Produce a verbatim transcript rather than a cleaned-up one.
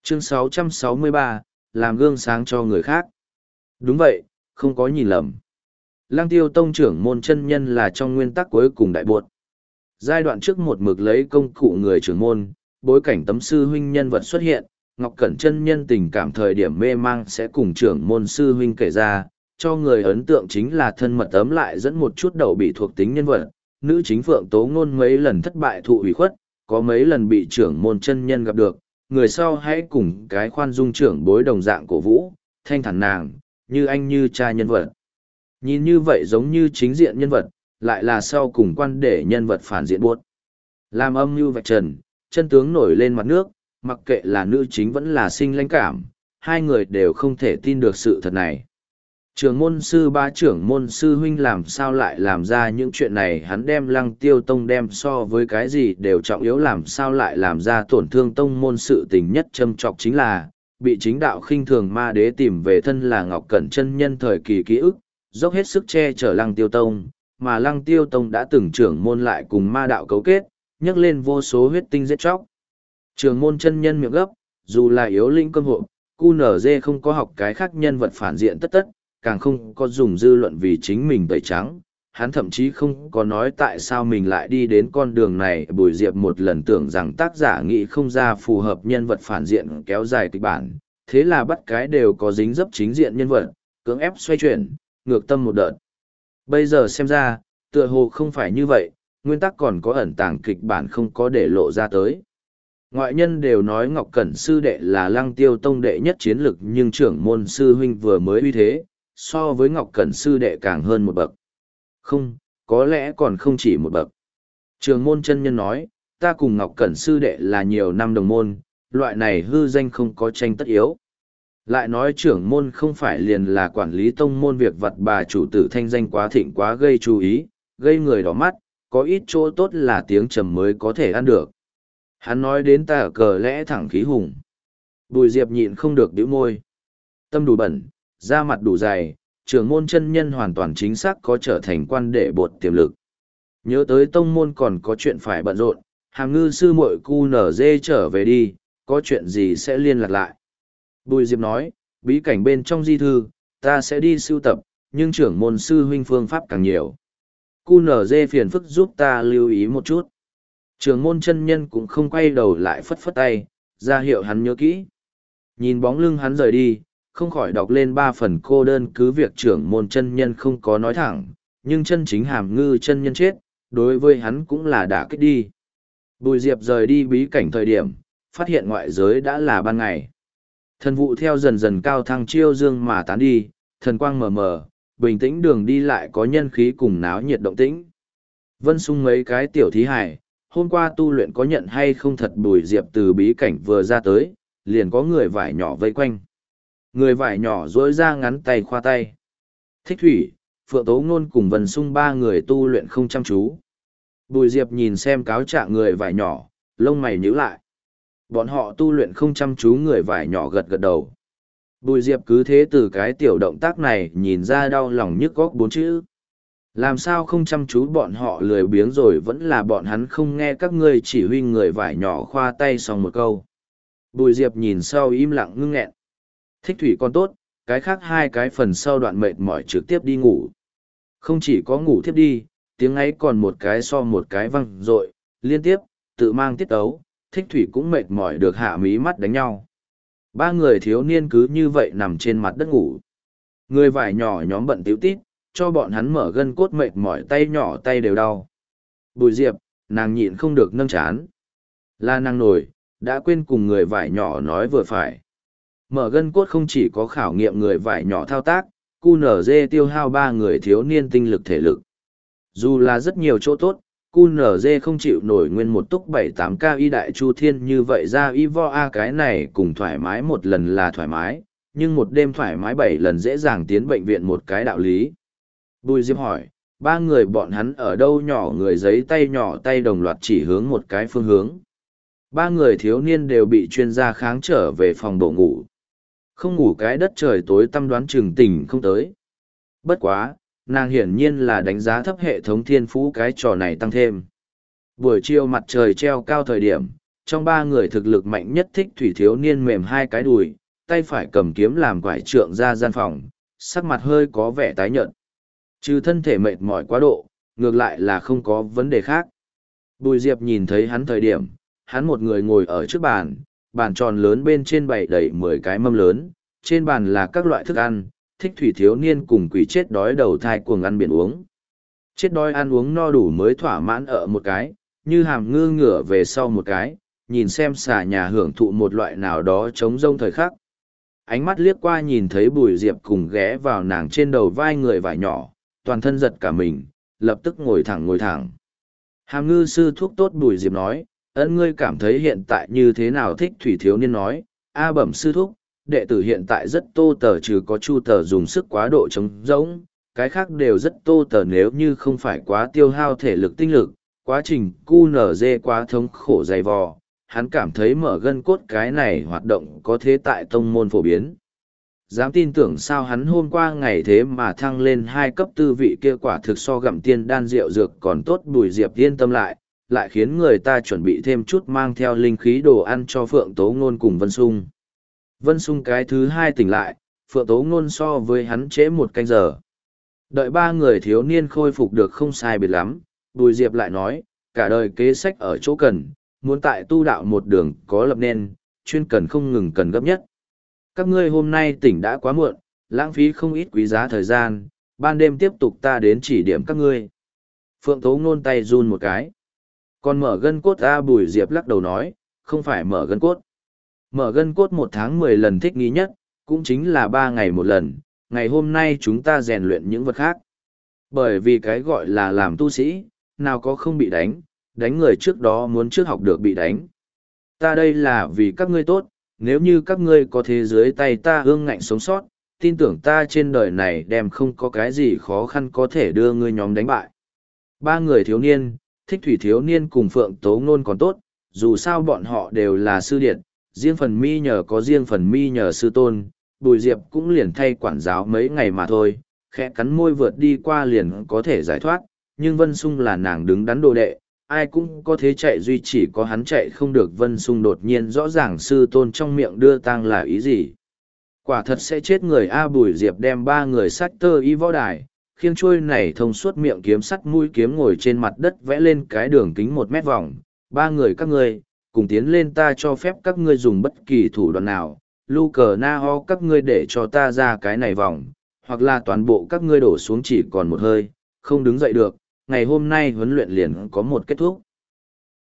Chương sáu trăm sáu mươi ba, làm gương sáng cho người khác. Đúng vậy, không có nhìn lầm. Lăng Tiêu Tông trưởng môn chân nhân là trong nguyên tắc cuối cùng đại buột. Giai đoạn trước một mực lấy công cụ người trưởng môn, bối cảnh tấm sư huynh nhân vật xuất hiện, Ngọc Cẩn chân nhân tình cảm thời điểm mê mang sẽ cùng trưởng môn sư huynh kể ra, cho người ấn tượng chính là thân mật ấm lại dẫn một chút đầu bị thuộc tính nhân vật. Nữ chính Phượng Tố Ngôn mấy lần thất bại thụ ủy khuất, có mấy lần bị trưởng môn chân nhân gặp được, người sau hãy cùng cái khoan dung trưởng bối đồng dạng cổ vũ, thanh thản nàng, như anh như cha nhân vật. Nhìn như vậy giống như chính diện nhân vật, lại là sau cùng quan để nhân vật phản diện buốt. Làm âm mưu vạch trần, chân tướng nổi lên mặt nước, mặc kệ là nữ chính vẫn là sinh lãnh cảm, hai người đều không thể tin được sự thật này. Trưởng môn sư ba trưởng môn sư huynh làm sao lại làm ra những chuyện này, hắn đem Lăng Tiêu Tông đem so với cái gì đều trọng yếu, làm sao lại làm ra tổn thương tông môn. Sự tình nhất châm trọc chính là bị chính đạo khinh thường ma đế tìm về thân là Ngọc Cẩn chân nhân thời kỳ ký ức, dốc hết sức che chở Lăng Tiêu Tông, mà Lăng Tiêu Tông đã từng trưởng môn lại cùng ma đạo cấu kết, nhấc lên vô số huyết tinh giết chóc. Trưởng môn chân nhân miệng gấp, dù là yếu linh cơm hộ, cu nở dê không có học cái khác nhân vật phản diện tất tất, càng không có dùng dư luận vì chính mình tẩy trắng. Hắn thậm chí không có nói tại sao mình lại đi đến con đường này. Bùi Diệp một lần tưởng rằng tác giả nghĩ không ra phù hợp nhân vật phản diện kéo dài kịch bản, thế là bắt cái đều có dính dấp chính diện nhân vật, cưỡng ép xoay chuyển, ngược tâm một đợt. Bây giờ xem ra, tựa hồ không phải như vậy, nguyên tắc còn có ẩn tàng kịch bản không có để lộ ra tới. Ngoại nhân đều nói Ngọc Cẩn sư đệ là Lăng Tiêu Tông đệ nhất chiến lực, nhưng trưởng môn sư huynh vừa mới uy thế, so với Ngọc Cẩn sư đệ càng hơn một bậc. Không, có lẽ còn không chỉ một bậc. Trưởng môn chân nhân nói, ta cùng Ngọc Cẩn sư đệ là nhiều năm đồng môn, loại này hư danh không có tranh tất yếu. Lại nói trưởng môn không phải liền là quản lý tông môn việc vặt, bà chủ tử thanh danh quá thịnh quá gây chú ý, gây người đỏ mắt, có ít chỗ tốt là tiếng trầm mới có thể ăn được. Hắn nói đến ta ở cờ lẽ thẳng khí hùng. Bùi Diệp nhịn không được bĩu môi. Tâm đủ bẩn, da mặt đủ dày, trưởng môn chân nhân hoàn toàn chính xác có trở thành quan đệ bột tiềm lực. Nhớ tới tông môn còn có chuyện phải bận rộn, Hàm Ngư sư muội cu nở dê trở về đi, có chuyện gì sẽ liên lạc lại. Bùi Diệp nói, bí cảnh bên trong di thư, ta sẽ đi sưu tập, nhưng trưởng môn sư huynh phương pháp càng nhiều. Cu nở dê phiền phức giúp ta lưu ý một chút. Trưởng môn chân nhân cũng không quay đầu lại, phất phất tay, ra hiệu hắn nhớ kỹ. Nhìn bóng lưng hắn rời đi, không khỏi đọc lên ba phần cô đơn. Cứ việc trưởng môn chân nhân không có nói thẳng, nhưng chân chính Hàm Ngư chân nhân chết, đối với hắn cũng là đả kích đi. Bùi Diệp rời đi bí cảnh thời điểm, phát hiện ngoại giới đã là ban ngày. Thần vụ theo dần dần cao thăng chiêu dương mà tán đi, thần quang mờ mờ, bình tĩnh đường đi lại có nhân khí cùng náo nhiệt động tĩnh. Vân Sung mấy cái tiểu thí hải, hôm qua tu luyện có nhận hay không thật. Bùi Diệp từ bí cảnh vừa ra tới, liền có người vải nhỏ vây quanh. Người vải nhỏ dối ra ngắn tay khoa tay. Thích Thủy, Phượng Tố Ngôn cùng Vân Sung ba người tu luyện không chăm chú. Bùi Diệp nhìn xem cáo trạng người vải nhỏ, lông mày nhíu lại. Bọn họ tu luyện không chăm chú, người vải nhỏ gật gật đầu. Bùi Diệp cứ thế từ cái tiểu động tác này nhìn ra đau lòng nhức góc bốn chữ. Làm sao không chăm chú, bọn họ lười biếng rồi vẫn là bọn hắn không nghe các ngươi chỉ huy. Người vải nhỏ khoa tay xong một câu. Bùi Diệp nhìn sau im lặng ngưng nghẹn. Thích Thủy còn tốt, cái khác hai cái phần sau đoạn mệt mỏi trực tiếp đi ngủ. Không chỉ có ngủ thiếp đi, tiếng ấy còn một cái so một cái văng rội, liên tiếp, tự mang tiết ấu. Thích Thủy cũng mệt mỏi được hạ mí mắt đánh nhau. Ba người thiếu niên cứ như vậy nằm trên mặt đất ngủ. Người vải nhỏ nhóm bận tíu tít, cho bọn hắn mở gân cốt mệt mỏi, tay nhỏ tay đều đau. Bùi Diệp, nàng nhịn không được nâng chán. Là nàng nổi, đã quên cùng người vải nhỏ nói vừa phải. Mở gân cốt không chỉ có khảo nghiệm người vải nhỏ thao tác, cu nở dê tiêu hao ba người thiếu niên tinh lực thể lực. Dù là rất nhiều chỗ tốt, cu nở dê không chịu nổi nguyên một túc bảy tám ca y đại chu thiên như vậy ra y vo a. Cái này cùng thoải mái một lần là thoải mái, nhưng một đêm thoải mái bảy lần dễ dàng tiến bệnh viện một cái đạo lý. Bùi Diệp hỏi, ba người bọn hắn ở đâu? Nhỏ người giấy tay nhỏ tay đồng loạt chỉ hướng một cái phương hướng. Ba người thiếu niên đều bị chuyên gia kháng trở về phòng bộ ngủ. Không ngủ cái đất trời tối tăm đoán chừng tỉnh không tới. Bất quá, nàng hiển nhiên là đánh giá thấp hệ thống thiên phú cái trò này tăng thêm. Buổi chiều mặt trời treo cao thời điểm, trong ba người thực lực mạnh nhất thích thủy thiếu niên mềm hai cái đùi, tay phải cầm kiếm làm quải trượng ra gian phòng, sắc mặt hơi có vẻ tái nhợt. Trừ thân thể mệt mỏi quá độ, ngược lại là không có vấn đề khác. Bùi Diệp nhìn thấy hắn thời điểm, hắn một người ngồi ở trước bàn, bàn tròn lớn bên trên bày đầy mười cái mâm lớn, trên bàn là các loại thức ăn, thích thủy thiếu niên cùng quỷ chết đói đầu thai cuồng ăn biển uống. Chết đói ăn uống no đủ mới thỏa mãn ở một cái, như hàm ngư ngửa về sau một cái, nhìn xem xà nhà hưởng thụ một loại nào đó trống rông thời khắc. Ánh mắt liếc qua nhìn thấy Bùi Diệp cùng ghé vào nàng trên đầu vai người vải nhỏ, toàn thân giật cả mình, lập tức ngồi thẳng ngồi thẳng. Hàm ngư sư thuốc tốt Bùi Diệp nói, ân ngươi cảm thấy hiện tại như thế nào thích thủy thiếu niên nói, a bẩm sư thúc, đệ tử hiện tại rất tô tờ trừ có chu tờ dùng sức quá độ trống rỗng, cái khác đều rất tô tờ nếu như không phải quá tiêu hao thể lực tinh lực, quá trình cu nở dê quá thống khổ dày vò, hắn cảm thấy mở gân cốt cái này hoạt động có thế tại tông môn phổ biến. Dám tin tưởng sao hắn hôm qua ngày thế mà thăng lên hai cấp tư vị kia quả thực so gặm tiên đan rượu dược còn tốt. Bùi Diệp yên tâm lại, lại khiến người ta chuẩn bị thêm chút mang theo linh khí đồ ăn cho Phượng Tố Ngôn cùng Vân Sung. Vân Sung cái thứ hai tỉnh lại, Phượng Tố Ngôn so với hắn trễ một canh giờ. Đợi ba người thiếu niên khôi phục được không sai biệt lắm, Bùi Diệp lại nói, cả đời kế sách ở chỗ cần, muốn tại tu đạo một đường có lập nên, chuyên cần không ngừng cần gấp nhất. Các ngươi hôm nay tỉnh đã quá muộn, lãng phí không ít quý giá thời gian, ban đêm tiếp tục ta đến chỉ điểm các ngươi. Phượng Tố Ngôn tay run một cái. Còn mở gân cốt A Bùi Diệp lắc đầu nói, không phải mở gân cốt. Mở gân cốt một tháng mười lần thích nghi nhất, cũng chính là ba ngày một lần, ngày hôm nay chúng ta rèn luyện những vật khác. Bởi vì cái gọi là làm tu sĩ, nào có không bị đánh, đánh người trước đó muốn trước học được bị đánh. Ta đây là vì các ngươi tốt, nếu như các ngươi có thế dưới tay ta ương ngạnh sống sót, tin tưởng ta trên đời này đem không có cái gì khó khăn có thể đưa ngươi nhóm đánh bại. Ba người thiếu niên, thích thủy thiếu niên cùng Phượng Tố Ngôn còn tốt, dù sao bọn họ đều là sư điện, riêng phần mi nhờ có riêng phần mi nhờ sư tôn, Bùi Diệp cũng liền thay quản giáo mấy ngày mà thôi, khẽ cắn môi vượt đi qua liền có thể giải thoát, nhưng Vân Sung là nàng đứng đắn đồ đệ, ai cũng có thế chạy duy chỉ có hắn chạy không được. Vân Sung đột nhiên rõ ràng sư tôn trong miệng đưa tang là ý gì. Quả thật sẽ chết người A. Bùi Diệp đem ba người sách tơ y võ đài, khiêng trôi này thông suốt miệng kiếm sắt mũi kiếm ngồi trên mặt đất vẽ lên cái đường kính một mét vòng. Ba người các ngươi, cùng tiến lên ta cho phép các ngươi dùng bất kỳ thủ đoạn nào, lu cờ na ho các ngươi để cho ta ra cái này vòng, hoặc là toàn bộ các ngươi đổ xuống chỉ còn một hơi, không đứng dậy được, ngày hôm nay huấn luyện liền có một kết thúc.